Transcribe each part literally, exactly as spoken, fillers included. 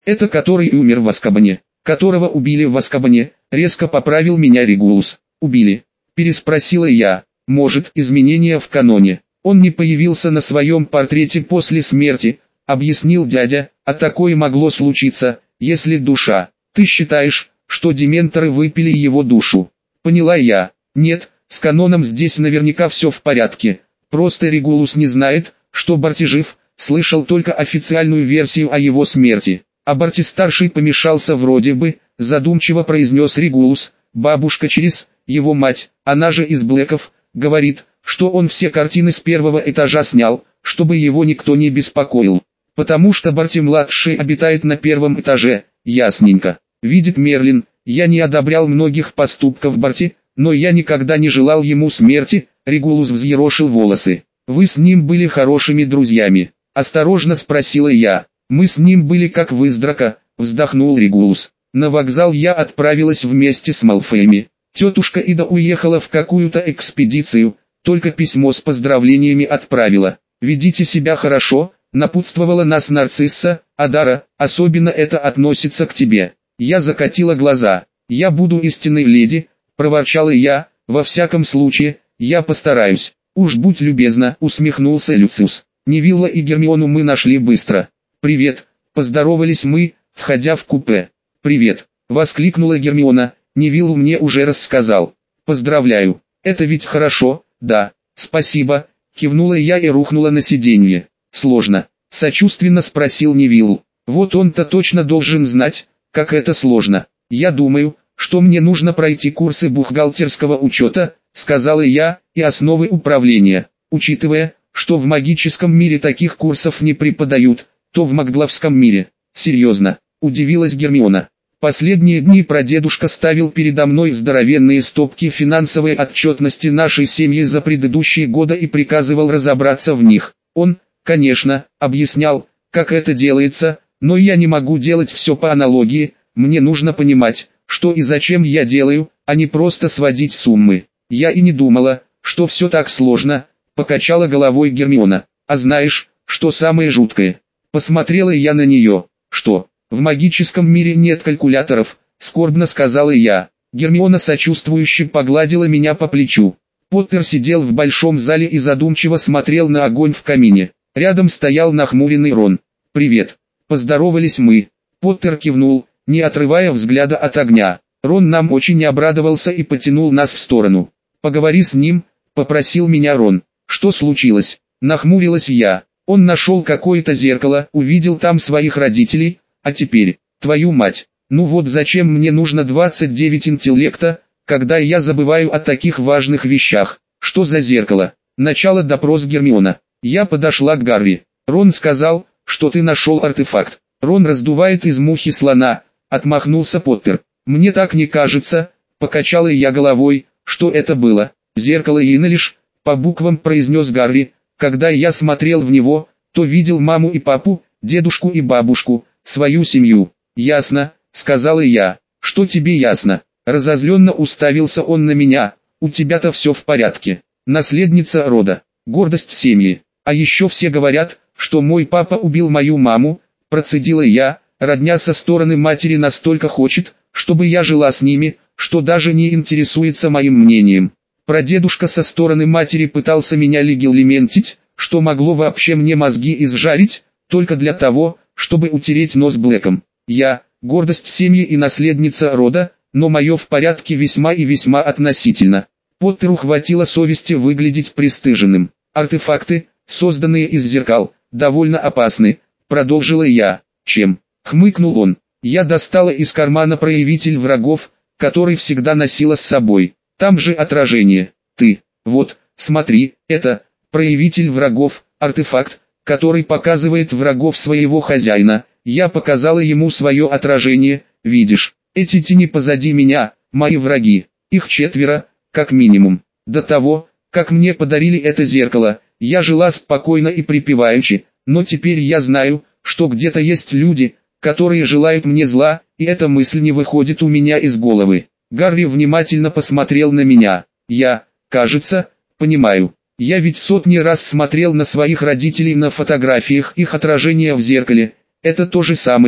Это который и умер в Азкабане, которого убили в Азкабане, резко поправил меня Регулус. Убили? Переспросила я. Может, изменения в каноне. Он не появился на своем портрете после смерти, объяснил дядя, а такое могло случиться, если душа. Ты считаешь, что дементоры выпили его душу? Поняла я. Нет, с каноном здесь наверняка все в порядке. Просто Регулус не знает, что Барти жив, слышал только официальную версию о его смерти. А Барти-старший помешался вроде бы, задумчиво произнес Регулус. Бабушка через, его мать, она же из Блэков, говорит, что он все картины с первого этажа снял, чтобы его никто не беспокоил. Потому что Барти-младший обитает на первом этаже, ясненько. Видит Мерлин, я не одобрял многих поступков Барти, но я никогда не желал ему смерти. Регулус взъерошил волосы. Вы с ним были хорошими друзьями? Осторожно спросила я. Мы с ним были как вы с Драко, вздохнул Регулус. На вокзал я отправилась вместе с Малфоями. Тетушка Ида уехала в какую-то экспедицию, только письмо с поздравлениями отправила. Ведите себя хорошо, напутствовала нас Нарцисса, Адара, особенно это относится к тебе. Я закатила глаза. Я буду истинной леди, проворчала я, во всяком случае, я постараюсь. Уж будь любезна, усмехнулся Люциус. Невилла и Гермиону мы нашли быстро. Привет, поздоровались мы, входя в купе. Привет, воскликнула Гермиона, Невиллу мне уже рассказал. Поздравляю, это ведь хорошо, да, спасибо, кивнула я и рухнула на сиденье. Сложно, сочувственно спросил Невилл. Вот он-то точно должен знать, как это сложно. Я думаю, что мне нужно пройти курсы бухгалтерского учета, сказала я, и основы управления. Учитывая, что в магическом мире таких курсов не преподают, то в магловском мире. Серьезно, удивилась Гермиона. Последние дни прадедушка ставил передо мной здоровенные стопки финансовой отчетности нашей семьи за предыдущие годы и приказывал разобраться в них. Он, конечно, объяснял, как это делается, но я не могу делать все по аналогии, мне нужно понимать, что и зачем я делаю, а не просто сводить суммы. Я и не думала, что все так сложно, покачала головой Гермиона. А знаешь, что самое жуткое? Посмотрела я на нее. Что, в магическом мире нет калькуляторов, скорбно сказала я. Гермиона сочувствующе погладила меня по плечу. Поттер сидел в большом зале и задумчиво смотрел на огонь в камине. Рядом стоял нахмуренный Рон. «Привет». Поздоровались мы. Поттер кивнул, не отрывая взгляда от огня. Рон нам очень не обрадовался и потянул нас в сторону. «Поговори с ним», — попросил меня Рон. «Что случилось?» Нахмурилась я. Он нашел какое-то зеркало, увидел там своих родителей, а теперь, твою мать, ну вот зачем мне нужно двадцать девять интеллекта, когда я забываю о таких важных вещах. Что за зеркало? Начало допрос Гермиона. Я подошла к Гарри. Рон сказал, что ты нашел артефакт. Рон раздувает из мухи слона, отмахнулся Поттер. Мне так не кажется, покачала я головой, что это было. Зеркало Иннелиш, по буквам произнес Гарри. Когда я смотрел в него, то видел маму и папу, дедушку и бабушку, свою семью. Ясно, сказала я. Что тебе ясно? Разозленно уставился он на меня. У тебя-то все в порядке. Наследница рода, гордость семьи. А еще все говорят, что мой папа убил мою маму, процедила я. Родня со стороны матери настолько хочет, чтобы я жила с ними, что даже не интересуется моим мнением. Прадедушка со стороны матери пытался меня легилиментить, что могло вообще мне мозги изжарить, только для того, чтобы утереть нос Блэком. Я, гордость семьи и наследница рода, но мое в порядке весьма и весьма относительно. Поттеру хватило совести выглядеть пристыженным. Артефакты, созданные из зеркал, довольно опасны, продолжила я. Чем? Хмыкнул он. Я достала из кармана проявитель врагов, который всегда носила с собой. Там же отражение. Ты, вот, смотри, это, проявитель врагов, артефакт, который показывает врагов своего хозяина. Я показала ему свое отражение, видишь, эти тени позади меня, мои враги, их четверо, как минимум. До того, как мне подарили это зеркало, я жила спокойно и припеваючи, но теперь я знаю, что где-то есть люди, которые желают мне зла, и эта мысль не выходит у меня из головы. Гарри внимательно посмотрел на меня. Я, кажется, понимаю. Я ведь сотни раз смотрел на своих родителей на фотографиях их отражения в зеркале. Это то же самое,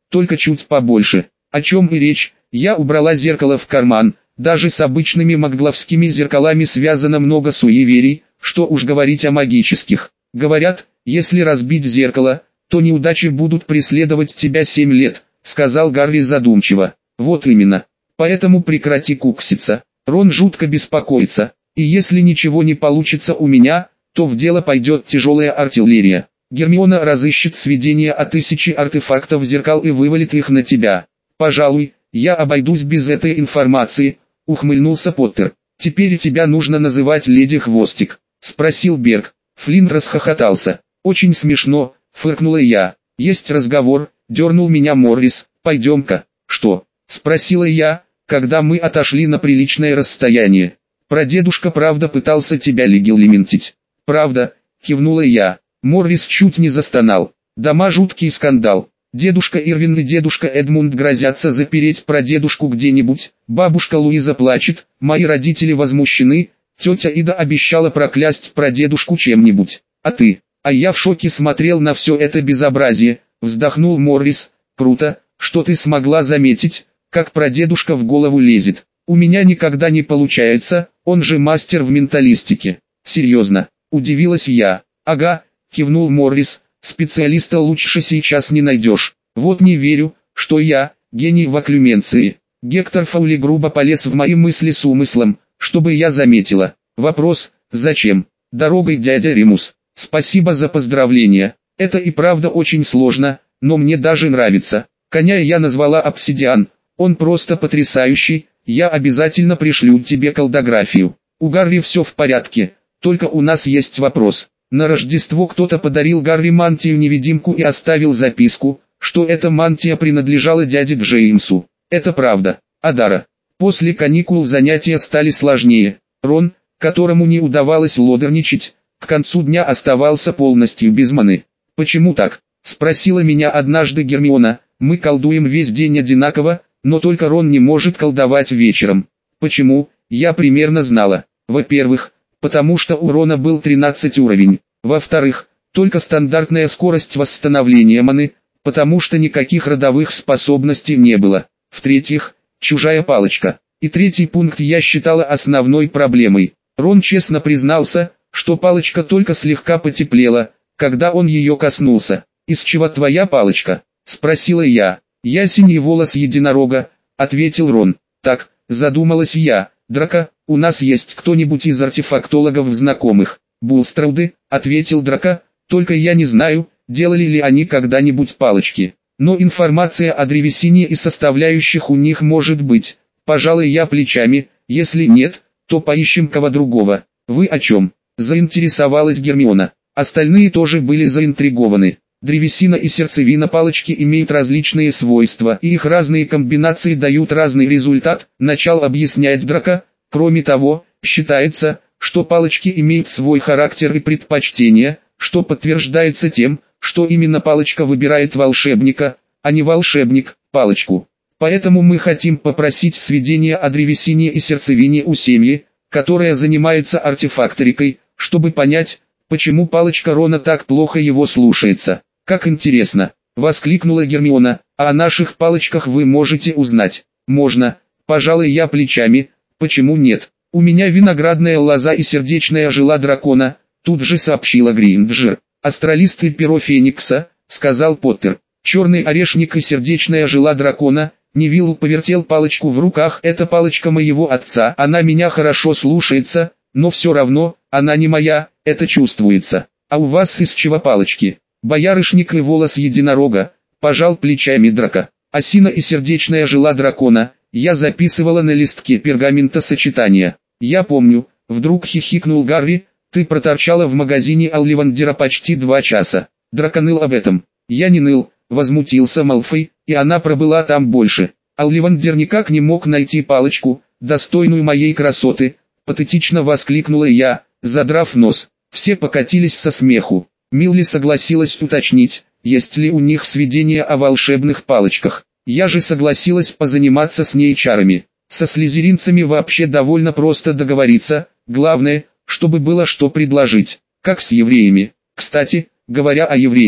только чуть побольше. О чем и речь? Я убрала зеркало в карман. Даже с обычными магловскими зеркалами связано много суеверий, что уж говорить о магических. Говорят, если разбить зеркало, то неудачи будут преследовать тебя семь лет, сказал Гарри задумчиво. Вот именно. Поэтому прекрати кукситься. Рон жутко беспокоится. И если ничего не получится у меня, то в дело пойдет тяжелая артиллерия. Гермиона разыщет сведения о тысяче артефактов зеркал и вывалит их на тебя. Пожалуй, я обойдусь без этой информации, ухмыльнулся Поттер. Теперь тебя нужно называть леди Хвостик, спросил Берг. Флинн расхохотался. Очень смешно, фыркнула я. Есть разговор, дернул меня Моррис. Пойдем-ка. Что? Спросила я, когда мы отошли на приличное расстояние. Прадедушка правда пытался тебя легилиментить. Правда, кивнула я. Моррис чуть не застонал. Дома жуткий скандал. Дедушка Ирвин и дедушка Эдмунд грозятся запереть прадедушку где-нибудь. Бабушка Луиза плачет, мои родители возмущены. Тетя Ида обещала проклясть прадедушку чем-нибудь. А ты? А я в шоке смотрел на все это безобразие. Вздохнул Моррис. Круто, что ты смогла заметить, как прадедушка в голову лезет. У меня никогда не получается, он же мастер в менталистике. Серьезно, удивилась я. Ага, кивнул Моррис, специалиста лучше сейчас не найдешь. Вот не верю, что я, гений в окклюменции. Гектор Фаули грубо полез в мои мысли с умыслом, чтобы я заметила. Вопрос, зачем? Дорогой, дядя Римус. Спасибо за поздравления. Это и правда очень сложно, но мне даже нравится. Коня я назвала Обсидиан, он просто потрясающий, я обязательно пришлю тебе колдографию. У Гарри все в порядке, только у нас есть вопрос. На Рождество кто-то подарил Гарри мантию-невидимку и оставил записку, что эта мантия принадлежала дяде Джеймсу. Это правда. Адара. После каникул занятия стали сложнее. Рон, которому не удавалось лодерничать, к концу дня оставался полностью без маны. «Почему так?» – спросила меня однажды Гермиона. «Мы колдуем весь день одинаково, но только Рон не может колдовать вечером». Почему? Я примерно знала. Во-первых, потому что у Рона был тринадцатый уровень. Во-вторых, только стандартная скорость восстановления маны, потому что никаких родовых способностей не было. В-третьих, чужая палочка. И третий пункт я считала основной проблемой. Рон честно признался, что палочка только слегка потеплела, когда он ее коснулся. «Из чего твоя палочка?» – спросила я. «Ясень и волос единорога», – ответил Рон. «Так», – задумалась я. «Драко, у нас есть кто-нибудь из артефактологов знакомых?» «Булстрауды», – ответил Драко, – «только я не знаю, делали ли они когда-нибудь палочки. Но информация о древесине и составляющих у них может быть». Пожалуй, я плечами, если нет, то поищем кого другого. «Вы о чем?» – заинтересовалась Гермиона. Остальные тоже были заинтригованы. Древесина и сердцевина палочки имеют различные свойства, и их разные комбинации дают разный результат, начал объяснять Драко. Кроме того, считается, что палочки имеют свой характер и предпочтения, что подтверждается тем, что именно палочка выбирает волшебника, а не волшебник – палочку. Поэтому мы хотим попросить сведения о древесине и сердцевине у семьи, которая занимается артефакторикой, чтобы понять, почему палочка Рона так плохо его слушается. «Как интересно!» – воскликнула Гермиона. «А о наших палочках вы можете узнать?» «Можно», – пожалуй я плечами. «Почему нет? У меня виноградная лоза и сердечная жила дракона», – тут же сообщила Гринджер. «Астралисты перо Феникса», – сказал Поттер. «Черный орешник и сердечная жила дракона». Невилл повертел палочку в руках. «Это палочка моего отца, она меня хорошо слушается, но все равно, она не моя, это чувствуется. А у вас из чего палочки?» «Боярышник и волос единорога», – пожал плечами Драко. «Осина и сердечная жила дракона», я записывала на листке пергамента сочетания. «Я помню», – вдруг хихикнул Гарри, – «ты проторчала в магазине Олливандера почти два часа». Драко ныл об этом. «Я не ныл», – возмутился Малфой, – «и она пробыла там больше. Олливандер никак не мог найти палочку, достойную моей красоты», – патетично воскликнула я, задрав нос. Все покатились со смеху. Милли согласилась уточнить, есть ли у них сведения о волшебных палочках. Я же согласилась позаниматься с ней чарами. Со слизеринцами вообще довольно просто договориться, главное, чтобы было что предложить. Как с евреями. Кстати, говоря о евреях,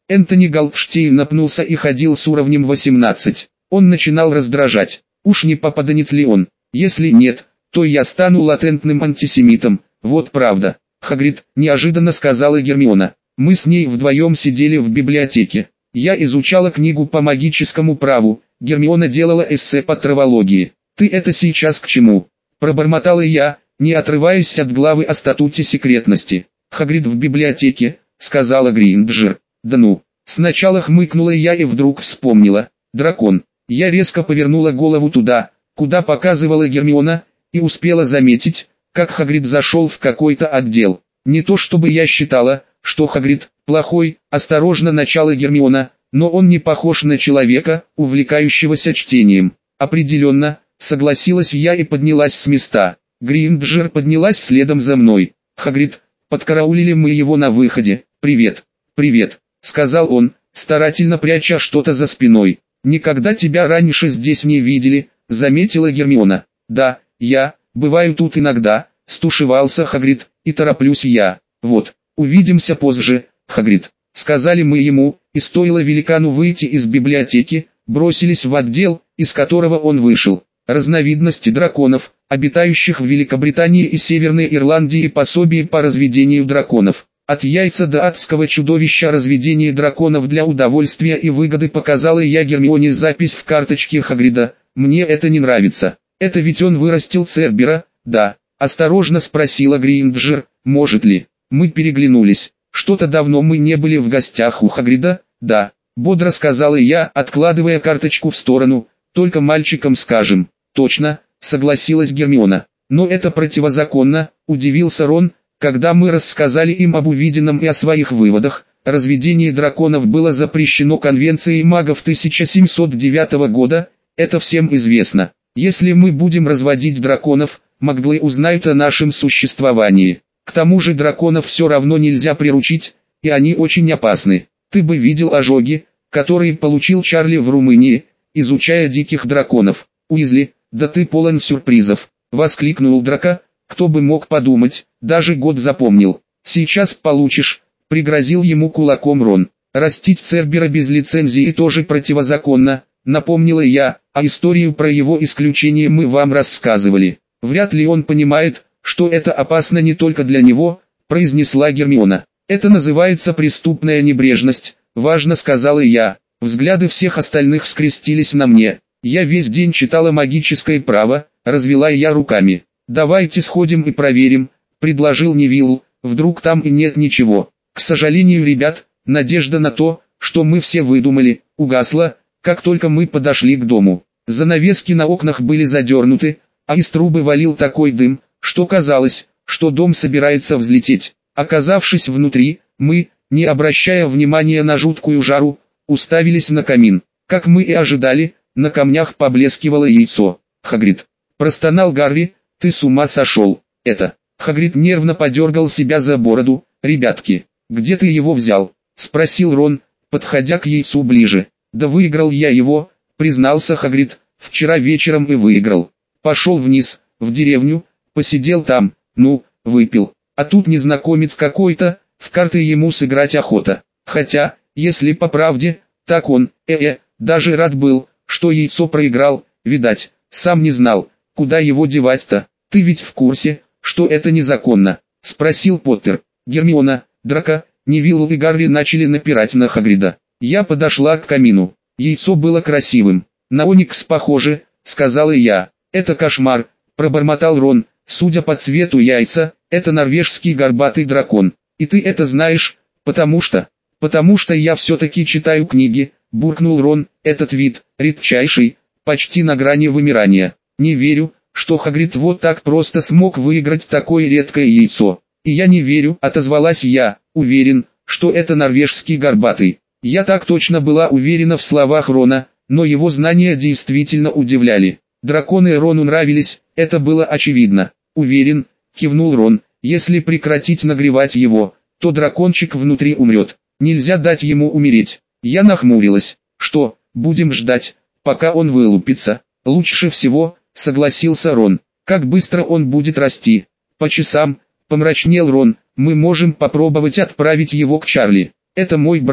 Энтони Голдштейн напнулся и ходил с уровнем восемнадцать. Он начинал раздражать. Уж не попаданец ли он? Если нет, то я стану латентным антисемитом, вот правда. Хагрид, неожиданно сказала Гермиона. Мы с ней вдвоем сидели в библиотеке. Я изучала книгу по магическому праву, Гермиона делала эссе по травологии. Ты это сейчас к чему? Пробормотала я, не отрываясь от главы о статуте секретности. Хагрид в библиотеке, сказала Гринджер. Да ну, сначала хмыкнула я и вдруг вспомнила. Дракон. Я резко повернула голову туда, куда показывала Гермиона, и успела заметить, как Хагрид зашел в какой-то отдел. Не то чтобы я считала, что Хагрид плохой, осторожно начала Гермиона, но он не похож на человека, увлекающегося чтением. Определенно, согласилась я и поднялась с места. Гринджер поднялась следом за мной. Хагрид, подкараулили мы его на выходе. «Привет, привет», — сказал он, старательно пряча что-то за спиной. «Никогда тебя раньше здесь не видели», — заметила Гермиона. «Да, я, бываю тут иногда», — стушевался Хагрид, — «и тороплюсь я. Вот, увидимся позже, Хагрид», — сказали мы ему, и стоило великану выйти из библиотеки, бросились в отдел, из которого он вышел. Разновидности драконов, обитающих в Великобритании и Северной Ирландии, пособие по разведению драконов. От яйца до адского чудовища разведение драконов для удовольствия и выгоды, показала я Гермионе запись в карточке Хагрида. Мне это не нравится. Это ведь он вырастил Цербера, да? Осторожно спросила Гринджер. Может ли? Мы переглянулись. Что-то давно мы не были в гостях у Хагрида, да? Бодро сказала я, откладывая карточку в сторону. Только мальчикам скажем. Точно, согласилась Гермиона. Но это противозаконно, удивился Рон. Когда мы рассказали им об увиденном и о своих выводах, разведение драконов было запрещено Конвенцией магов тысяча семьсот девятого года, это всем известно. Если мы будем разводить драконов, маглы узнают о нашем существовании. К тому же драконов все равно нельзя приручить, и они очень опасны. Ты бы видел ожоги, которые получил Чарли в Румынии, изучая диких драконов. Уизли, да ты полон сюрпризов, воскликнул Драко. Кто бы мог подумать, даже год запомнил. Сейчас получишь, пригрозил ему кулаком Рон. Растить Цербера без лицензии тоже противозаконно, напомнила я, а историю про его исключение мы вам рассказывали. Вряд ли он понимает, что это опасно не только для него, произнесла Гермиона. Это называется преступная небрежность, важно сказала я. Взгляды всех остальных скрестились на мне. Я весь день читала магическое право, развела я руками. «Давайте сходим и проверим», — предложил Невилл, «вдруг там и нет ничего». К сожалению, ребят, надежда на то, что мы все выдумали, угасла, как только мы подошли к дому. Занавески на окнах были задернуты, а из трубы валил такой дым, что казалось, что дом собирается взлететь. Оказавшись внутри, мы, не обращая внимания на жуткую жару, уставились на камин. Как мы и ожидали, на камнях поблескивало яйцо. «Хагрид», — простонал Гарри, — «ты с ума сошел, это...» Хагрид нервно подергал себя за бороду. «Ребятки, где ты его взял?» — спросил Рон, подходя к яйцу ближе. «Да выиграл я его», — признался Хагрид, — «вчера вечером и выиграл. Пошел вниз, в деревню, посидел там, ну, выпил. А тут незнакомец какой-то, в карты ему сыграть охота. Хотя, если по правде, так он, э-э, даже рад был, что яйцо проиграл, видать, сам не знал, куда его девать-то. Ты ведь в курсе, что это незаконно?» — спросил Поттер. Гермиона, Драко, Невилл и Гарри начали напирать на Хагрида. Я подошла к камину. Яйцо было красивым. «На оникс похоже», — сказала я. «Это кошмар», — пробормотал Рон. «Судя по цвету яйца, это норвежский горбатый дракон. И ты это знаешь, потому что...» «Потому что я все-таки читаю книги», — буркнул Рон. «Этот вид, редчайший, почти на грани вымирания. Не верю, что Хагрид вот так просто смог выиграть такое редкое яйцо». «И я не верю», — отозвалась я, — «уверен, что это норвежский горбатый». Я так точно была уверена в словах Рона, но его знания действительно удивляли. Драконы Рону нравились, это было очевидно. «Уверен», — кивнул Рон, — «если прекратить нагревать его, то дракончик внутри умрет. Нельзя дать ему умереть». Я нахмурилась. «Что, будем ждать, пока он вылупится?» «Лучше всего», — согласился Рон. «Как быстро он будет расти?» «По часам», — помрачнел Рон, — «мы можем попробовать отправить его к Чарли. Это мой брат,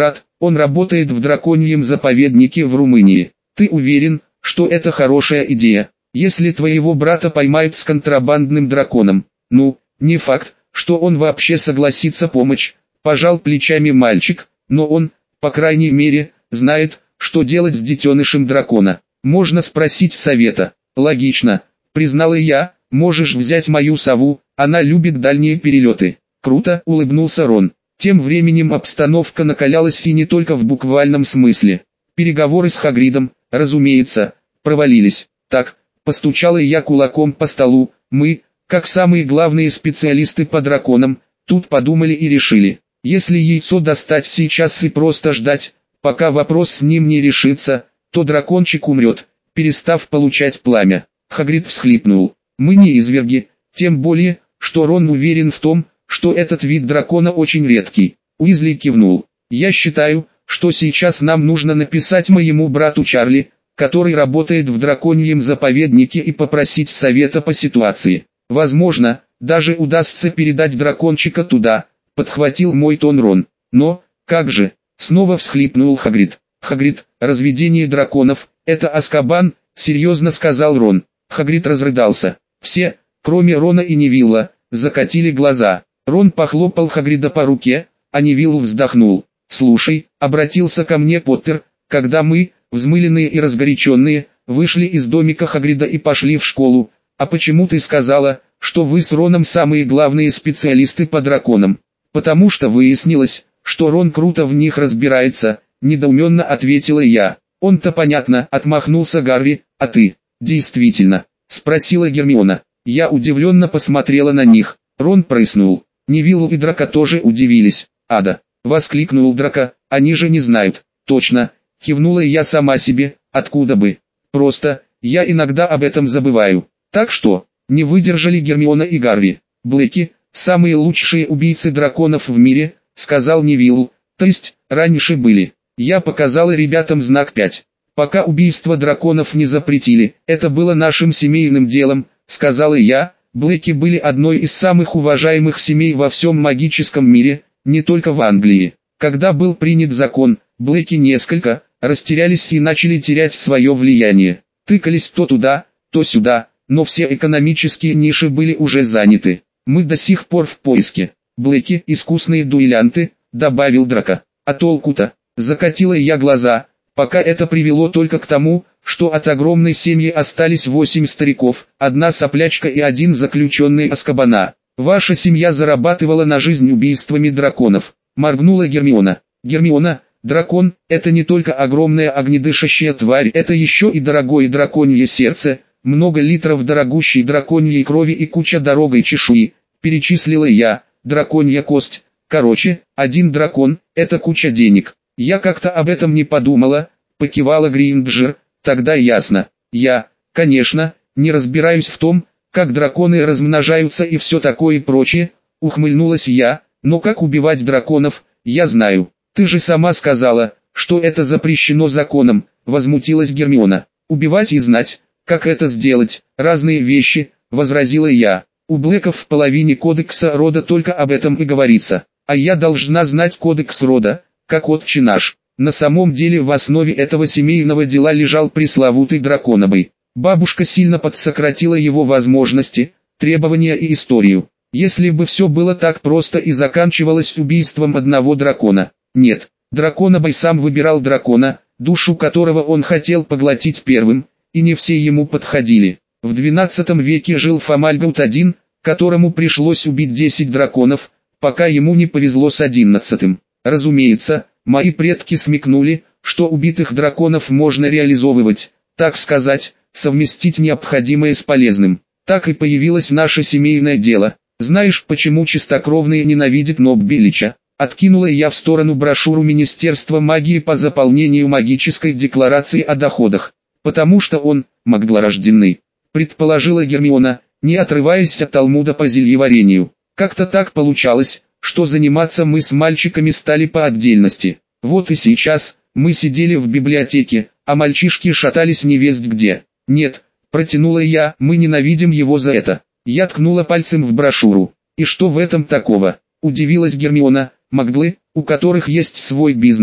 Он работает в драконьем заповеднике в Румынии. Ты уверен, что это хорошая идея? Если твоего брата поймают с контрабандным драконом, ну, не факт, что он вообще согласится помочь, пожал плечами мальчик, но он, по крайней мере, знает, что делать с детенышем дракона. Можно спросить совета. Логично, признала я, можешь взять мою сову, она любит дальние перелеты. Круто, улыбнулся Рон. Тем временем обстановка накалялась и не только в буквальном смысле. Переговоры с Хагридом, разумеется, провалились. Так, постучала я кулаком по столу, мы, как самые главные специалисты по драконам, тут подумали и решили. Если яйцо достать сейчас и просто ждать, пока вопрос с ним не решится, то дракончик умрет, перестав получать пламя. Хагрид всхлипнул. Мы не изверги, тем более, что Рон уверен в том, что этот вид дракона очень редкий. Уизли кивнул. Я считаю, что сейчас нам нужно написать моему брату Чарли, который работает в драконьем заповеднике, и попросить совета по ситуации. Возможно, даже удастся передать дракончика туда, подхватил мой тон Рон. Но, как же, снова всхлипнул Хагрид. Хагрид, разведение драконов, это Азкабан, серьезно сказал Рон. Хагрид разрыдался. Все, кроме Рона и Невилла, закатили глаза. Рон похлопал Хагрида по руке, а Невилл вздохнул. «Слушай», — обратился ко мне Поттер, когда мы, взмыленные и разгоряченные, вышли из домика Хагрида и пошли в школу. «А почему ты сказала, что вы с Роном самые главные специалисты по драконам?» «Потому что выяснилось, что Рон круто в них разбирается», — недоуменно ответила я. «Он-то понятно», — отмахнулся Гарри, — «а ты?» «Действительно», — спросила Гермиона. Я удивленно посмотрела на них. Рон прыснул. Невилл и Драко тоже удивились. «Ада!» — воскликнул Драко, «они же не знают». «Точно!» — кивнула я сама себе, «откуда бы?» «Просто, я иногда об этом забываю». «Так что?» — не выдержали Гермиона и Гарри. «Блэки — самые лучшие убийцы драконов в мире», — сказал Невилл. «То есть, раньше были». Я показала ребятам знак пять. «Пока убийство драконов не запретили, это было нашим семейным делом», — сказала я. Блэки были одной из самых уважаемых семей во всем магическом мире, не только в Англии. Когда был принят закон, Блэки несколько растерялись и начали терять свое влияние. Тыкались то туда, то сюда, но все экономические ниши были уже заняты. Мы до сих пор в поиске. Блэки — искусные дуэлянты, добавил Драко. А толку-то? Закатила я глаза, пока это привело только к тому, что от огромной семьи остались восемь стариков, одна соплячка и один заключенный Азкабана. Ваша семья зарабатывала на жизнь убийствами драконов, моргнула Гермиона. Гермиона, дракон — это не только огромная огнедышащая тварь, это еще и дорогое драконье сердце, много литров дорогущей драконьей крови и куча дорогой чешуи, перечислила я. Драконья кость, короче, один дракон — это куча денег. Я как-то об этом не подумала, покивала Гринджер. Тогда ясно. Я, конечно, не разбираюсь в том, как драконы размножаются и все такое и прочее, ухмыльнулась я, но как убивать драконов, я знаю. Ты же сама сказала, что это запрещено законом, возмутилась Гермиона. Убивать и знать, как это сделать, разные вещи, возразила я. У Блэков в половине кодекса рода только об этом и говорится, а я должна знать кодекс рода, как отче наш. На самом деле в основе этого семейного дела лежал пресловутый драконобой. Бабушка сильно подсократила его возможности, требования и историю. Если бы все было так просто и заканчивалось убийством одного дракона. Нет, драконобой сам выбирал дракона, душу которого он хотел поглотить первым, и не все ему подходили. В двенадцатом веке жил Фомальгаут один, которому пришлось убить десять драконов, пока ему не повезло с одиннадцатым. Разумеется, мои предки смекнули, что убитых драконов можно реализовывать, так сказать, совместить необходимое с полезным. Так и появилось наше семейное дело. Знаешь, почему чистокровные ненавидят Ноббелича? Откинула я в сторону брошюру Министерства магии по заполнению магической декларации о доходах. Потому что он, маглорожденный, предположила Гермиона, не отрываясь от Талмуда по зельеварению. Как-то так получалось, что заниматься мы с мальчиками стали по отдельности. Вот и сейчас, мы сидели в библиотеке, а мальчишки шатались невесть где. Нет, протянула я, мы ненавидим его за это. Я ткнула пальцем в брошюру. И что в этом такого? Удивилась Гермиона. Маглы, у которых есть свой бизнес,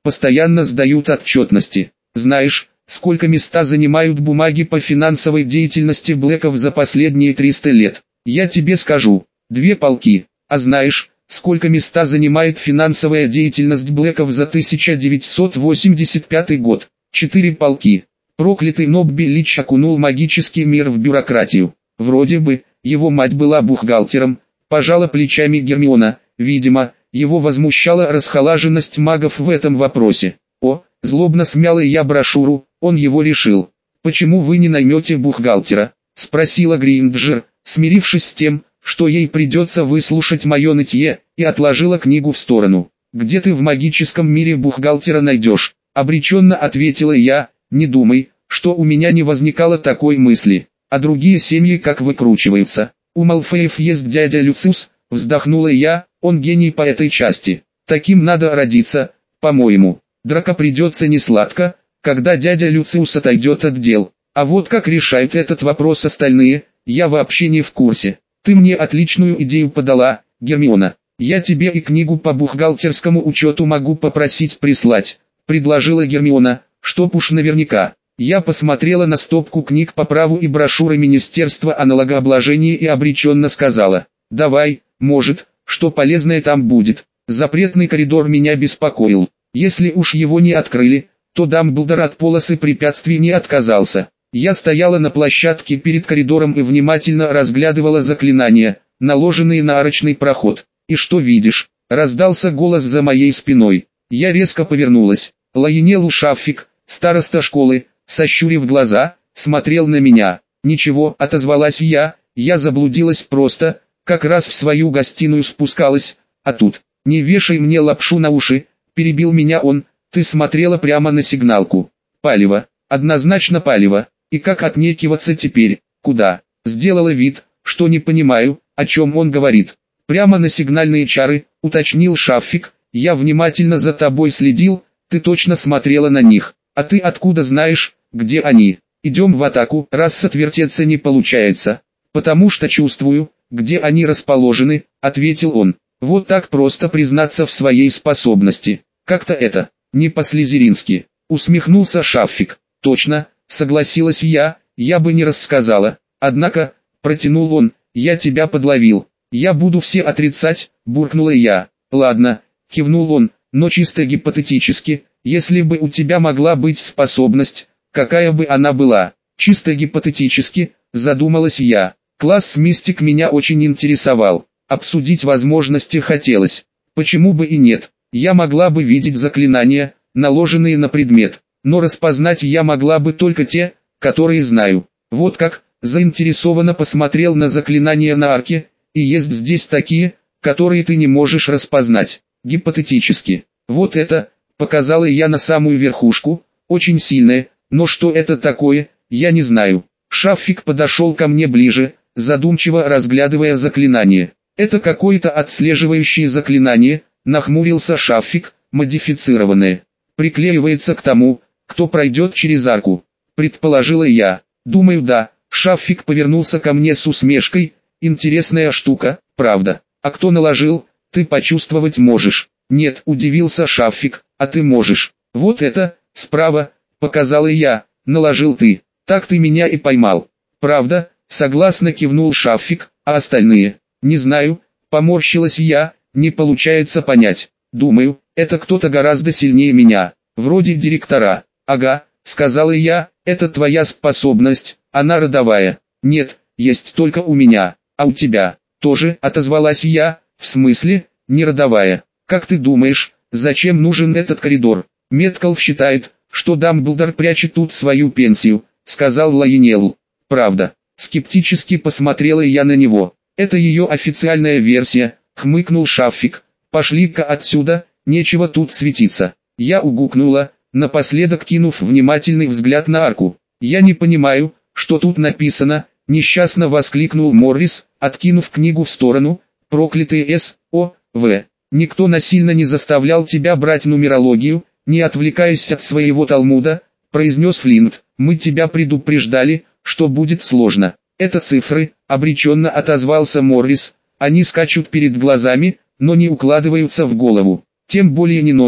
постоянно сдают отчетности. Знаешь, сколько места занимают бумаги по финансовой деятельности Блэков за последние триста лет? Я тебе скажу, две полки. А знаешь, сколько места занимает финансовая деятельность Блэков за тысяча девятьсот восемьдесят пятый год? Четыре полки. Проклятый Нобби Лич окунул магический мир в бюрократию. Вроде бы, его мать была бухгалтером, пожала плечами Гермиона, видимо, его возмущала расхолаженность магов в этом вопросе. О, злобно смяла я брошюру, он его решил. «Почему вы не наймете бухгалтера?» — спросила Гринджер, смирившись с тем, что ей придется выслушать мое нытье, и отложила книгу в сторону. «Где ты в магическом мире бухгалтера найдешь?» — обреченно ответила я. «Не думай, что у меня не возникало такой мысли. А другие семьи как выкручиваются? У Малфеев есть дядя Люциус», — вздохнула я, «он гений по этой части. Таким надо родиться, по-моему. Драко придется несладко, когда дядя Люциус отойдет от дел. А вот как решают этот вопрос остальные, я вообще не в курсе. Ты мне отличную идею подала, Гермиона. Я тебе и книгу по бухгалтерскому учету могу попросить прислать», — предложила Гермиона, «чтоб уж наверняка». Я посмотрела на стопку книг по праву и брошюры Министерства о налогообложении и обреченно сказала: «Давай, может, что полезное там будет». Запретный коридор меня беспокоил. Если уж его не открыли, то Дамблдор от полосы препятствий не отказался. Я стояла на площадке перед коридором и внимательно разглядывала заклинания, наложенные на арочный проход. «И что видишь?» — раздался голос за моей спиной. Я резко повернулась. Лайенел Шаффик, староста школы, сощурив глаза, смотрел на меня. «Ничего», — отозвалась я, — «я заблудилась просто, как раз в свою гостиную спускалась, а тут...» «Не вешай мне лапшу на уши», — перебил меня он, — «ты смотрела прямо на сигналку». «Палево, однозначно палево, и как отнекиваться теперь, куда?» Сделала вид, что не понимаю, о чем он говорит. «Прямо на сигнальные чары», — уточнил Шаффик, — «я внимательно за тобой следил, ты точно смотрела на них. А ты откуда знаешь, где они?» «Идем в атаку, раз отвертеться не получается». «Потому что чувствую, где они расположены», — ответил он. Вот так просто признаться в своей способности. Как-то это, не по-слизерински. Усмехнулся Шаффик. «Точно», — согласилась я, — «я бы не рассказала. Однако», — протянул он, — «я тебя подловил». «Я буду все отрицать», — буркнула я. «Ладно», — кивнул он, — «но чисто гипотетически, если бы у тебя могла быть способность, какая бы она была?» «Чисто гипотетически», — задумалась я. Класс мистик меня очень интересовал. Обсудить возможности хотелось. Почему бы и нет? Я могла бы видеть заклинания, наложенные на предмет, но распознать я могла бы только те, которые знаю. Вот как, заинтересованно посмотрел на заклинания на арке, и есть здесь такие, которые ты не можешь распознать. Гипотетически. Вот это, показала я на самую верхушку, очень сильное, но что это такое, я не знаю. Шаффик подошел ко мне ближе, задумчиво разглядывая заклинание. «Это какое-то отслеживающее заклинание», — нахмурился Шаффик, — «модифицированное. Приклеивается к тому, кто пройдет через арку», — предположила я. «Думаю, да». Шаффик повернулся ко мне с усмешкой. «Интересная штука, правда. А кто наложил, ты почувствовать можешь». «Нет», — удивился Шаффик, — «а ты можешь». «Вот это, справа», — показала я, — «наложил ты. Так ты меня и поймал». «Правда», — согласно кивнул Шаффик, — «а остальные?» «Не знаю», — поморщилась я, — «не получается понять. Думаю, это кто-то гораздо сильнее меня, вроде директора». «Ага», — сказала я, — «это твоя способность, она родовая». «Нет, есть только у меня, а у тебя?» «Тоже», — отозвалась я, — «в смысле, не родовая?» «Как ты думаешь, зачем нужен этот коридор?» «Меткалф считает, что Дамблдор прячет тут свою пенсию», — сказал Лайенел. «Правда». Скептически посмотрела я на него. «Это ее официальная версия», — хмыкнул Шаффик. «Пошли-ка отсюда, нечего тут светиться». Я угукнула, напоследок кинув внимательный взгляд на арку. «Я не понимаю, что тут написано», — несчастно воскликнул Моррис, откинув книгу в сторону. «Проклятые С, О, В. Никто насильно не заставлял тебя брать нумерологию, не отвлекаясь от своего Талмуда», — произнес Флинт. «Мы тебя предупреждали, что будет сложно». «Это цифры», — обреченно отозвался Моррис, — «они скачут перед глазами, но не укладываются в голову». «Тем более не ной»,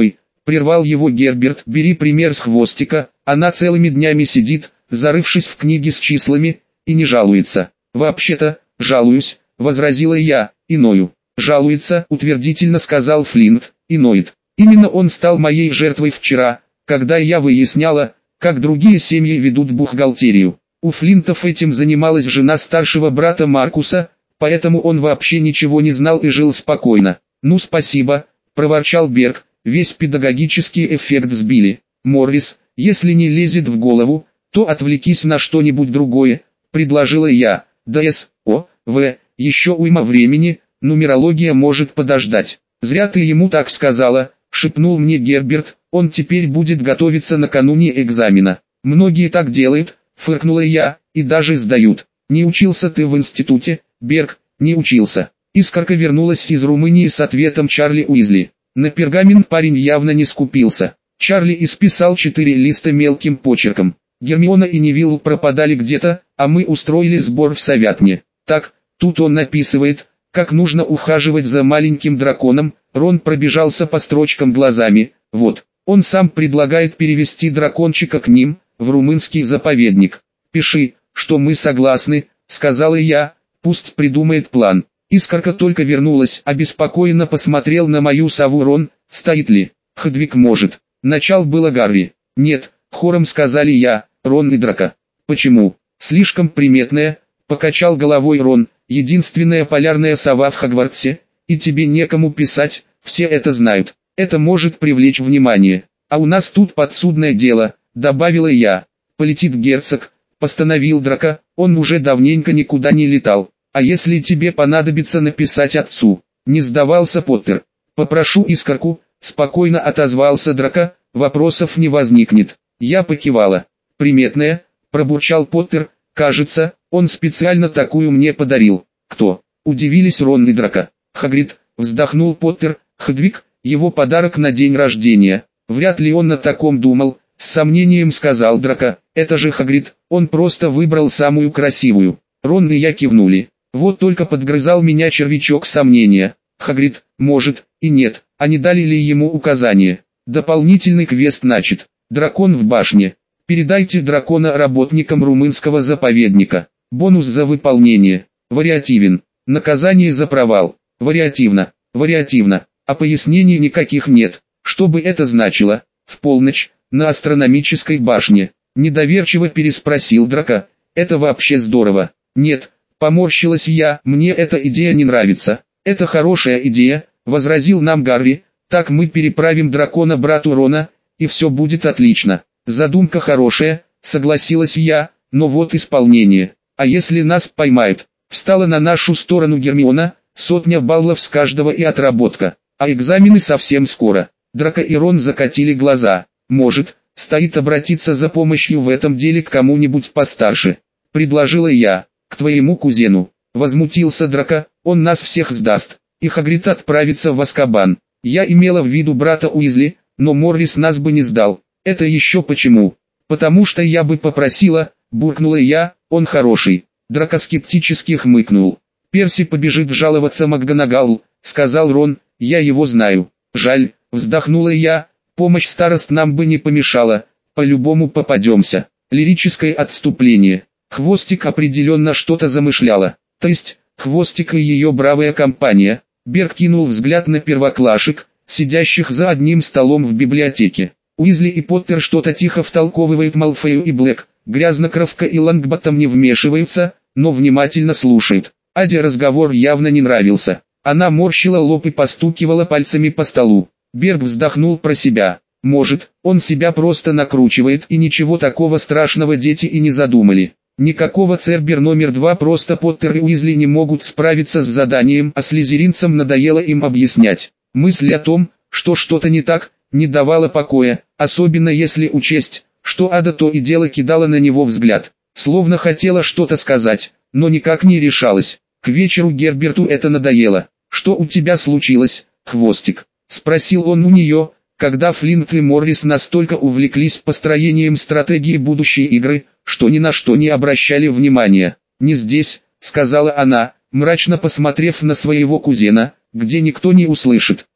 Прервал его Герберт. Бери пример с Хвостика, она целыми днями сидит, зарывшись в книги с числами, и не жалуется. Вообще-то, жалуюсь, возразила я, и ною. Жалуется, утвердительно сказал Флинт, и ноет. Именно он стал моей жертвой вчера, когда я выясняла, как другие семьи ведут бухгалтерию. У Флинтов этим занималась жена старшего брата Маркуса, поэтому он вообще ничего не знал и жил спокойно. «Ну спасибо», – проворчал Берг, весь педагогический эффект сбили. «Моррис, если не лезет в голову, то отвлекись на что-нибудь другое», – предложила я. «ДС, О, В, еще уйма времени, нумерология может подождать». «Зря ты ему так сказала», – шепнул мне Герберт, «он теперь будет готовиться накануне экзамена». «Многие так делают», – фыркнула я, – «и даже сдают». «Не учился ты в институте, Берг?» «Не учился». Искорка вернулась из Румынии с ответом Чарли Уизли. На пергамент парень явно не скупился. Чарли исписал четыре листа мелким почерком. Гермиона и Невилл пропадали где-то, а мы устроили сбор в Совятне. Так, тут он написывает, как нужно ухаживать за маленьким драконом. Рон пробежался по строчкам глазами. Вот, он сам предлагает перевести дракончика к ним, в румынский заповедник. «Пиши, что мы согласны», — сказала я, — «пусть придумает план». Искорка только вернулась, обеспокоенно посмотрел на мою сову Рон, стоит ли. Хедвиг может. Начал было Гарри. Нет, хором сказали я, Рон и Драко. Почему? Слишком приметная, покачал головой Рон, единственная полярная сова в Хогвартсе, и тебе некому писать, все это знают. Это может привлечь внимание. А у нас тут подсудное дело, добавила я. Полетит герцог, постановил Драко, он уже давненько никуда не летал. А если тебе понадобится написать отцу? Не сдавался Поттер. Попрошу Искорку, спокойно отозвался Драко, вопросов не возникнет. Я покивала. Приметная, пробурчал Поттер, кажется, он специально такую мне подарил. Кто? Удивились Рон и Драко. Хагрид, вздохнул Поттер, Хедвиг, его подарок на день рождения. Вряд ли он на таком думал, с сомнением сказал Драко. Это же Хагрид, он просто выбрал самую красивую. Рон и я кивнули. Вот только подгрызал меня червячок сомнения. Хагрид, может, и нет, а не дали ли ему указание? Дополнительный квест начат. Дракон в башне. Передайте дракона работникам румынского заповедника. Бонус за выполнение. Вариативен. Наказание за провал. Вариативно. Вариативно. А пояснений никаких нет. Что бы это значило? В полночь, на астрономической башне. Недоверчиво переспросил Драко. Это вообще здорово. Нет. Поморщилась я, мне эта идея не нравится. Это хорошая идея, возразил нам Гарри, так мы переправим дракона брату Рона, и все будет отлично. Задумка хорошая, согласилась я, но вот исполнение. А если нас поймают? Встала на нашу сторону Гермиона, сотня баллов с каждого и отработка. А экзамены совсем скоро. Драко и Рон закатили глаза. Может, стоит обратиться за помощью в этом деле к кому-нибудь постарше, предложила я. К твоему кузену, возмутился Драко, он нас всех сдаст, и Хагрид отправится в Азкабан. Я имела в виду брата Уизли, но Моррис нас бы не сдал. Это еще почему? Потому что я бы попросила, буркнула я, он хороший. Драко скептически хмыкнул. Перси побежит жаловаться МакГонагалл, сказал Рон, я его знаю. Жаль, вздохнула я, помощь старост нам бы не помешала, по-любому попадемся. Лирическое отступление. Хвостик определенно что-то замышляла. То есть, Хвостик и ее бравая компания. Берг кинул взгляд на первоклашек, сидящих за одним столом в библиотеке. Уизли и Поттер что-то тихо втолковывают Малфою и Блэк. Грязнокровка и Лонгботтом не вмешиваются, но внимательно слушают. Аде разговор явно не нравился. Она морщила лоб и постукивала пальцами по столу. Берг вздохнул про себя. Может, он себя просто накручивает, и ничего такого страшного дети и не задумали. Никакого Цербер номер два, просто Поттер и Уизли не могут справиться с заданием, а слизеринцам надоело им объяснять. Мысль о том, что что-то не так, не давала покоя, особенно если учесть, что Ада то и дело кидала на него взгляд, словно хотела что-то сказать, но никак не решалась. К вечеру Герберту это надоело. «Что у тебя случилось, Хвостик?» – спросил он у нее, когда Флинт и Моррис настолько увлеклись построением стратегии будущей игры, что ни на что не обращали внимания. «Не здесь», — сказала она, мрачно посмотрев на своего кузена, — «где никто не услышит».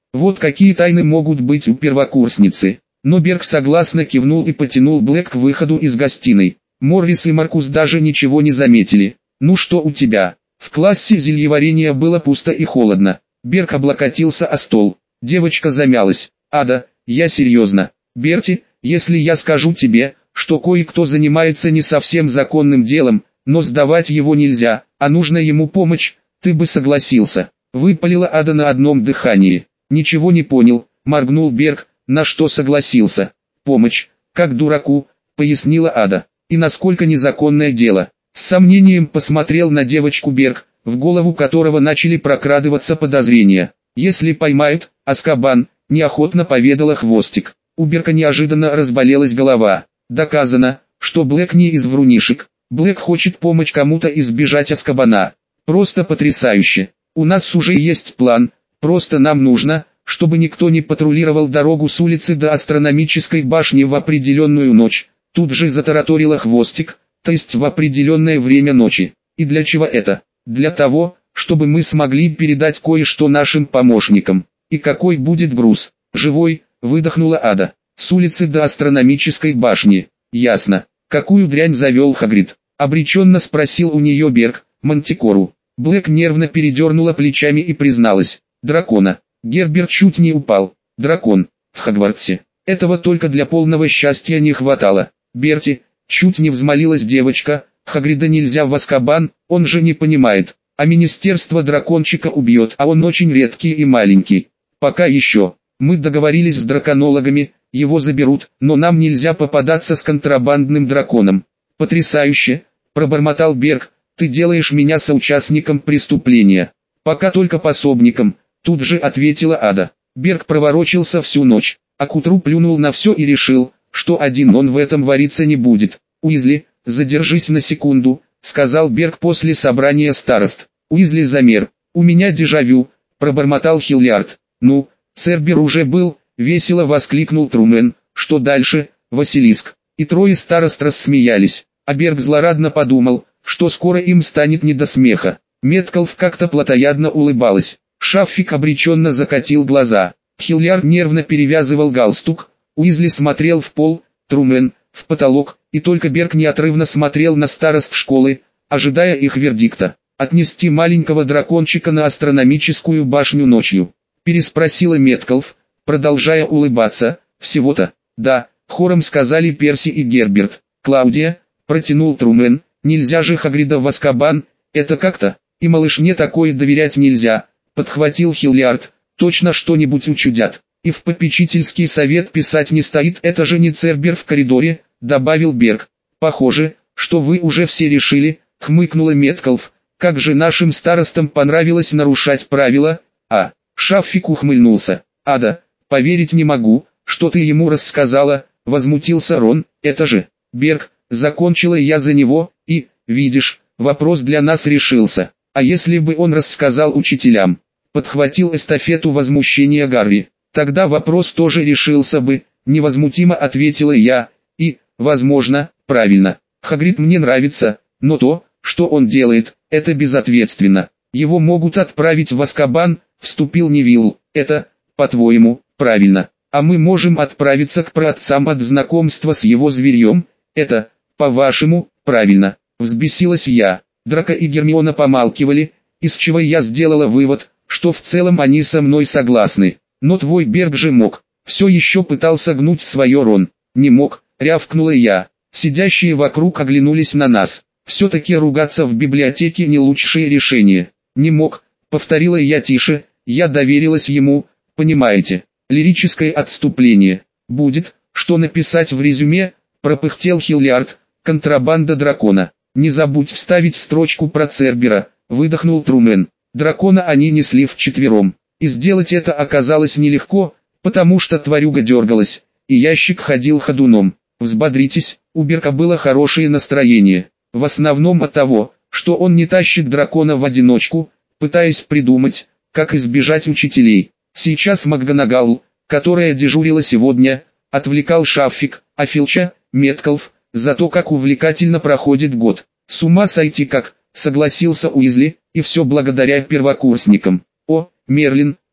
Вот какие тайны могут быть у первокурсницы. Но Берг согласно кивнул и потянул Блэк к выходу из гостиной. Моррис и Маркус даже ничего не заметили. «Ну что у тебя?» В классе зельеварения было пусто и холодно. Берг облокотился о стол. Девочка замялась. «Ада, я серьезно. Берти, если я скажу тебе, что кое-кто занимается не совсем законным делом, но сдавать его нельзя, а нужна ему помощь, ты бы согласился?» Выпалила Ада на одном дыхании. «Ничего не понял», моргнул Берг, на что согласился. «Помощь, как дураку», пояснила Ада. «И насколько незаконное дело». С сомнением посмотрел на девочку Берг, в голову которого начали прокрадываться подозрения. «Если поймают, Азкабан», неохотно поведала Хвостик. У Берга неожиданно разболелась голова. Доказано, что Блэк не из врунишек. Блэк хочет помочь кому-то избежать Азкабана. Просто потрясающе. У нас уже есть план, просто нам нужно, чтобы никто не патрулировал дорогу с улицы до астрономической башни в определенную ночь. Тут же затараторила Хвостик, то есть в определенное время ночи. И для чего это? Для того, чтобы мы смогли передать кое-что нашим помощникам. И какой будет груз? Живой, выдохнула Ада. С улицы до астрономической башни. Ясно. Какую дрянь завел Хагрид? Обреченно спросил у нее Берг, Мантикору. Блэк нервно передернула плечами и призналась. Дракона. Герберт чуть не упал. Дракон. В Хогвартсе. Этого только для полного счастья не хватало. Берти, чуть не взмолилась девочка, Хагрида нельзя в Азкабан, он же не понимает. А министерство дракончика убьет, а он очень редкий и маленький. Пока еще. Мы договорились с драконологами, его заберут, но нам нельзя попадаться с контрабандным драконом. Потрясающе, пробормотал Берг, ты делаешь меня соучастником преступления. Пока только пособником, тут же ответила Ада. Берг проворочился всю ночь, а к утру плюнул на все и решил, что один он в этом вариться не будет. «Уизли, задержись на секунду», — сказал Берг после собрания старост. Уизли замер. «У меня дежавю», — пробормотал Хиллиард. «Ну, Цербер уже был», — весело воскликнул Трумен. «Что дальше, Василиск?» И трое старост рассмеялись, а Берг злорадно подумал, что скоро им станет не до смеха. Меткалф как-то плотоядно улыбалась. Шаффик обреченно закатил глаза. Хиллиард нервно перевязывал галстук, Уизли смотрел в пол, Трумен — в потолок, и только Берг неотрывно смотрел на старост школы, ожидая их вердикта. «Отнести маленького дракончика на астрономическую башню ночью?» — переспросила Меткалф, продолжая улыбаться. «Всего-то?» «Да», — хором сказали Перси и Герберт. «Клаудия», — протянул Трумен, — «нельзя же Хагрида в Азкабан, это как-то, и малышне такое доверять нельзя», — подхватил Хиллиард. «Точно что-нибудь учудят. И в попечительский совет писать не стоит, это же не Цербер в коридоре», — добавил Берг. «Похоже, что вы уже все решили», — хмыкнула Меткалф. «Как же нашим старостам понравилось нарушать правила?» «А?» — Шаффик ухмыльнулся. «Ада, поверить не могу, что ты ему рассказала», — возмутился Рон. «Это же, Берг, закончила я за него, и, видишь, вопрос для нас решился. А если бы он рассказал учителям?» — подхватил эстафету возмущения Гарри. «Тогда вопрос тоже решился бы», — невозмутимо ответила я. «И, возможно, правильно. Хагрид мне нравится, но то, что он делает, это безответственно. Его могут отправить в Азкабан», — вступил Невилл. «Это, по-твоему, правильно. А мы можем отправиться к праотцам от знакомства с его зверьем. Это, по-вашему, правильно», — взбесилась я. Драко и Гермиона помалкивали, из чего я сделала вывод, что в целом они со мной согласны. «Но твой Берг же мог», — все еще пытался гнуть свое Рон. «Не мог», — рявкнула я. Сидящие вокруг оглянулись на нас. «Все-таки ругаться в библиотеке не лучшее решение». «Не мог», — повторила я тише, — «я доверилась ему, понимаете». Лирическое отступление. «Будет, что написать в резюме», — пропыхтел Хиллиард. «Контрабанда дракона. Не забудь вставить строчку про Цербера», — выдохнул Трумен. Дракона они несли вчетвером. И сделать это оказалось нелегко, потому что тварюга дергалась, и ящик ходил ходуном. «Взбодритесь», у Берга было хорошее настроение. В основном от того, что он не тащит дракона в одиночку, пытаясь придумать, как избежать учителей. Сейчас МакГонагал, которая дежурила сегодня, отвлекал Шаффик, а Филча — Меткалф, за то, как увлекательно проходит год. «С ума сойти как», — согласился Уизли, — «и все благодаря первокурсникам». «О, Мерлин», —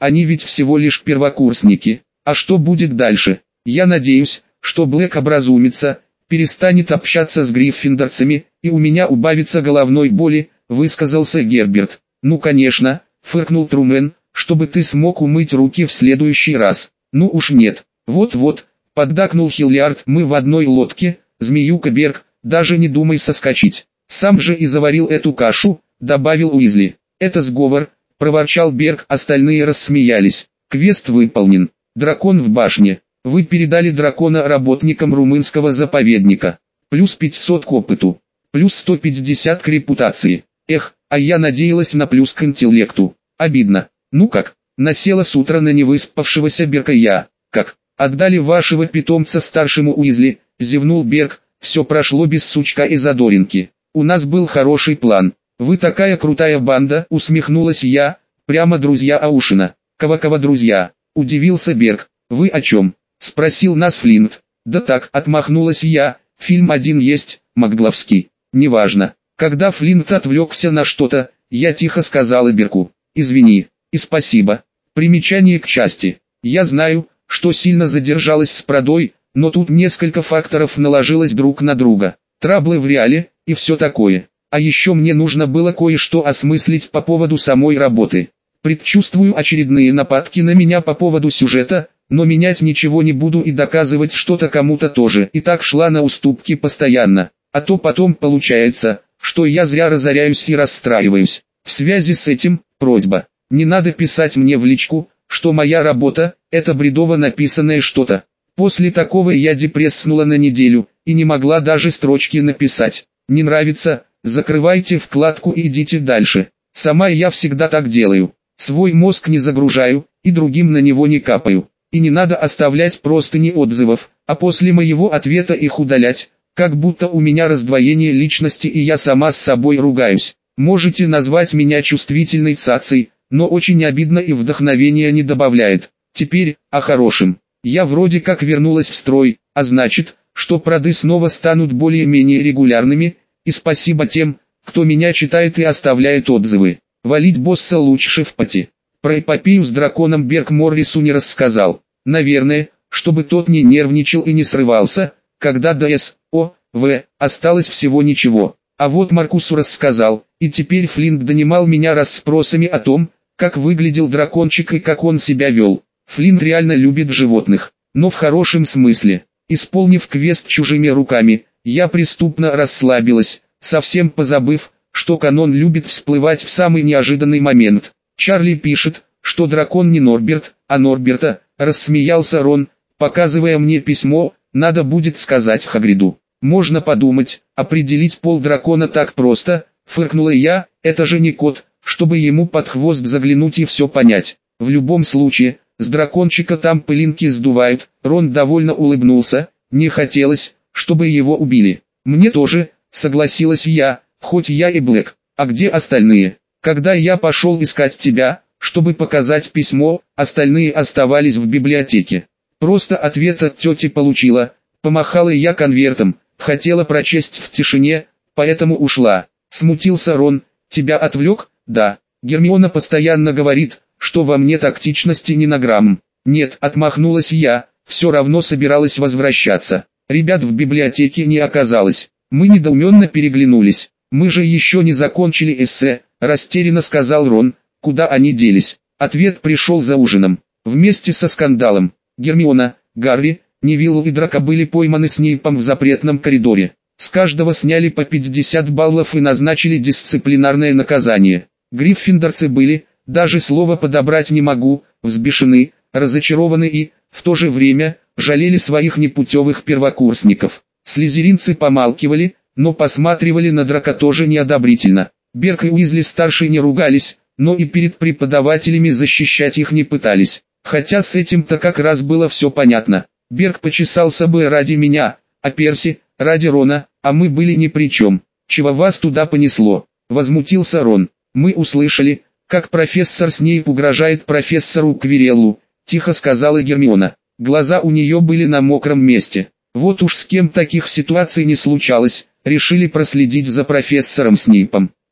Они ведь всего лишь первокурсники. А что будет дальше? Я надеюсь, что Блэк образумится, перестанет общаться с гриффиндорцами, и у меня убавится головной боли, высказался Герберт. Ну конечно, фыркнул Трумен, чтобы ты смог умыть руки в следующий раз. Ну уж нет. Вот-вот, поддакнул Хиллиард, мы в одной лодке, змеюка Берг, даже не думай соскочить. Сам же и заварил эту кашу, добавил Уизли. Это сговор, проворчал Берг, остальные рассмеялись. Квест выполнен. Дракон в башне. Вы передали дракона работникам румынского заповедника. Плюс пятьсот к опыту. Плюс сто пятьдесят к репутации. Эх, а я надеялась на плюс к интеллекту. Обидно. Ну как? Насела с утра на невыспавшегося Берка я. Как? Отдали вашего питомца старшему Уизли, зевнул Берг. Все прошло без сучка и задоринки. У нас был хороший план. Вы такая крутая банда, усмехнулась я. Прямо друзья Аушина. Кого-кого друзья? Удивился Берг. Вы о чем? Спросил нас Флинт. Да так, отмахнулась я. Фильм один есть, Макгловский. Неважно. Когда Флинт отвлекся на что-то, я тихо сказала Берку. Извини, и спасибо. Примечание к части. Я знаю, что сильно задержалась с продой, но тут несколько факторов наложилось друг на друга. Траблы в реале, и все такое. А еще мне нужно было кое-что осмыслить по поводу самой работы. Предчувствую очередные нападки на меня по поводу сюжета, но менять ничего не буду и доказывать что-то кому-то тоже. И так шла на уступки постоянно. А то потом получается, что я зря разоряюсь и расстраиваюсь. В связи с этим, просьба. Не надо писать мне в личку, что моя работа – это бредово написанное что-то. После такого я депресснула на неделю, и не могла даже строчки написать. Не нравится, закрывайте вкладку и идите дальше. Сама я всегда так делаю. Свой мозг не загружаю, и другим на него не капаю. И не надо оставлять простыни отзывов, а после моего ответа их удалять, как будто у меня раздвоение личности и я сама с собой ругаюсь. Можете назвать меня чувствительной цацей, но очень обидно и вдохновения не добавляет. Теперь, о хорошем. Я вроде как вернулась в строй, а значит, что проды снова станут более-менее регулярными, и спасибо тем, кто меня читает и оставляет отзывы. Валить босса лучше в поте. Про эпопею с драконом Берг Моррису не рассказал. Наверное, чтобы тот не нервничал и не срывался, когда до эс о вэ осталось всего ничего. А вот Маркусу рассказал, и теперь Флинт донимал меня расспросами о том, как выглядел дракончик и как он себя вел. Флинт реально любит животных, но в хорошем смысле. Исполнив квест чужими руками, я преступно расслабилась, совсем позабыв, что канон любит всплывать в самый неожиданный момент. Чарли пишет, что дракон не Норберт, а Норберта, рассмеялся Рон, показывая мне письмо, надо будет сказать Хагриду. Можно подумать, определить пол дракона так просто, фыркнула я, это же не кот, чтобы ему под хвост заглянуть и все понять. В любом случае, с дракончика там пылинки сдувают. Рон довольно улыбнулся, не хотелось, чтобы его убили. Мне тоже, согласилась я, хоть я и Блэк. А где остальные? Когда я пошел искать тебя, чтобы показать письмо, остальные оставались в библиотеке. Просто ответ от тети получила, помахала я конвертом, хотела прочесть в тишине, поэтому ушла. Смутился Рон, тебя отвлек? Да. Гермиона постоянно говорит, что во мне тактичности ни на грамм. Нет, отмахнулась я, все равно собиралась возвращаться. Ребят в библиотеке не оказалось. Мы недоуменно переглянулись. Мы же еще не закончили эссе, растерянно сказал Рон. Куда они делись? Ответ пришел за ужином. Вместе со скандалом. Гермиона, Гарри, Невилл и Драко были пойманы Снейпом в запретном коридоре. С каждого сняли по пятьдесят баллов и назначили дисциплинарное наказание. Гриффиндорцы были, даже слова подобрать не могу, взбешены, разочарованы и, в то же время, жалели своих непутевых первокурсников. Слизеринцы помалкивали, но посматривали на Драко тоже неодобрительно. Берг и Уизли-старший не ругались, но и перед преподавателями защищать их не пытались. Хотя с этим-то как раз было все понятно. Берг почесался бы ради меня, а Перси – ради Рона, а мы были ни при чем. Чего вас туда понесло? Возмутился Рон. Мы услышали, как профессор Снейп угрожает профессору Квиреллу, тихо сказала Гермиона. Глаза у нее были на мокром месте. Вот уж с кем таких ситуаций не случалось, решили проследить за профессором Снейпом.